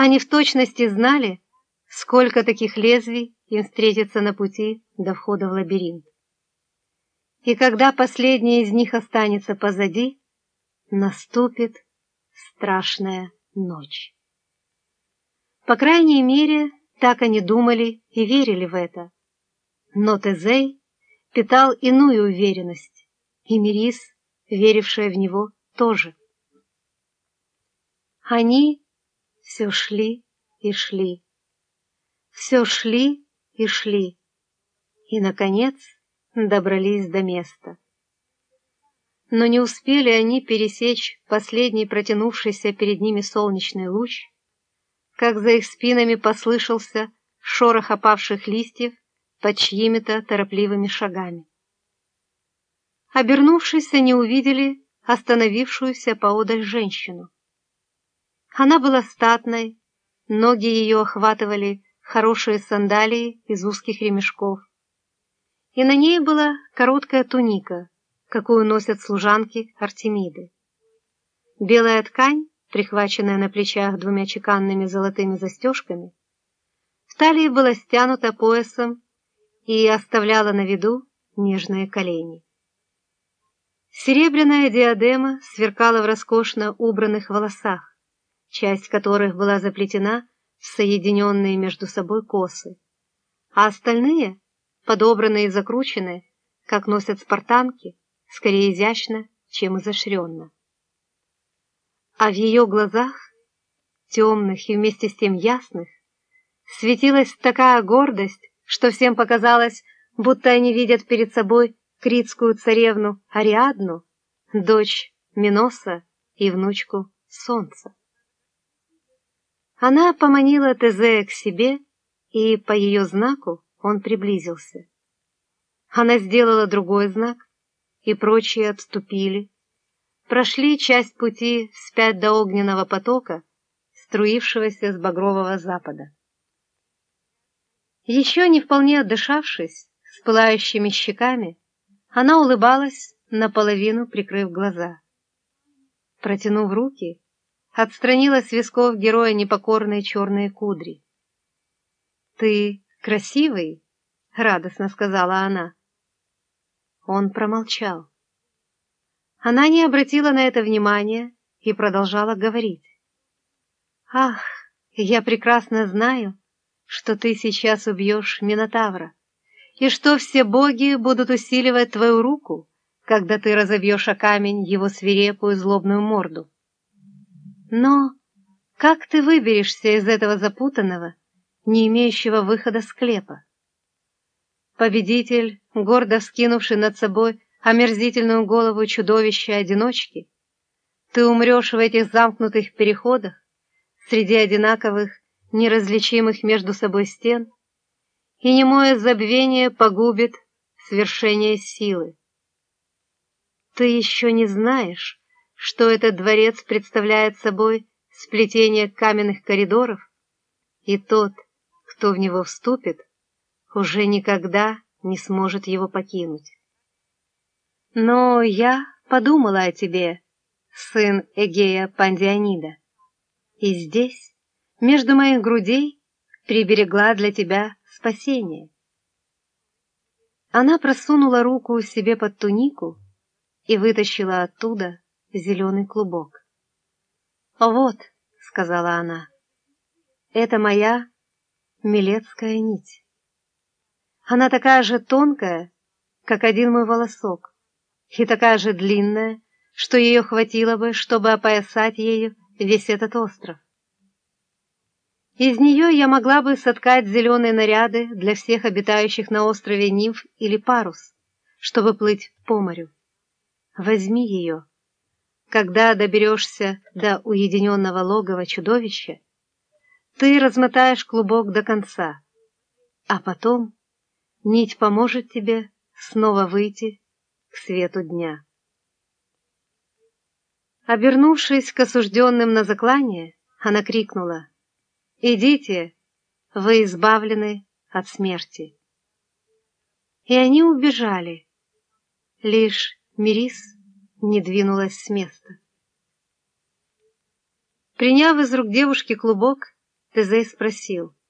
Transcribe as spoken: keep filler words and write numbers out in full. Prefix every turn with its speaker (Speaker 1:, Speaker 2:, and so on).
Speaker 1: Они в точности знали, сколько таких лезвий им встретится на пути до входа в лабиринт. И когда последняя из них останется позади, наступит страшная ночь. По крайней мере, так они думали и верили в это. Но Тезей питал иную уверенность, и Мирис, верившая в него, тоже. Они все шли и шли, все шли и шли, и, наконец, добрались до места. Но не успели они пересечь последний протянувшийся перед ними солнечный луч, как за их спинами послышался шорох опавших листьев под чьими-то торопливыми шагами. Обернувшись, они увидели остановившуюся поодаль женщину. Она была статной, ноги ее охватывали хорошие сандалии из узких ремешков, и на ней была короткая туника, какую носят служанки Артемиды. Белая ткань, прихваченная на плечах двумя чеканными золотыми застежками, в талии была стянута поясом и оставляла на виду нежные колени. Серебряная диадема сверкала в роскошно убранных волосах, часть которых была заплетена в соединенные между собой косы, а остальные, подобранные и закрученные, как носят спартанки, скорее изящно, чем изощренно. А в ее глазах, темных и вместе с тем ясных, светилась такая гордость, что всем показалось, будто они видят перед собой критскую царевну Ариадну, дочь Миноса и внучку Солнца. Она поманила Тезея к себе, и по ее знаку он приблизился. Она сделала другой знак, и прочие отступили, прошли часть пути вспять до огненного потока, струившегося с багрового запада. Еще не вполне отдышавшись, с пылающими щеками, она улыбалась, наполовину прикрыв глаза. Протянув руки, отстранила с висков героя непокорные черные кудри. «Ты красивый?» — радостно сказала она. Он промолчал. Она не обратила на это внимания и продолжала говорить. «Ах, я прекрасно знаю, что ты сейчас убьешь Минотавра, и что все боги будут усиливать твою руку, когда ты разобьешь о камень его свирепую злобную морду. Но как ты выберешься из этого запутанного, не имеющего выхода склепа? Победитель, гордо вскинувший над собой омерзительную голову чудовища-одиночки, ты умрешь в этих замкнутых переходах, среди одинаковых, неразличимых между собой стен, и немое забвение погубит свершение силы. Ты еще не знаешь, что этот дворец представляет собой сплетение каменных коридоров, и тот, кто в него вступит, уже никогда не сможет его покинуть. Но я подумала о тебе, сын Эгея Пандионида, и здесь, между моих грудей, приберегла для тебя спасение. Она просунула руку себе под тунику и вытащила оттуда зеленый клубок. «Вот», — сказала она, — «это моя милецкая нить. Она такая же тонкая, как один мой волосок, и такая же длинная, что ее хватило бы, чтобы опоясать ею весь этот остров. Из нее я могла бы соткать зеленые наряды для всех обитающих на острове нимф или парус, чтобы плыть по морю. Возьми ее. Когда доберешься до уединенного логова чудовища, ты размотаешь клубок до конца, а потом нить поможет тебе снова выйти к свету дня». Обернувшись к осужденным на заклание, она крикнула: «Идите, вы избавлены от смерти». И они убежали, лишь Мирис не двинулась с места. Приняв из рук девушки клубок, Тезей спросил: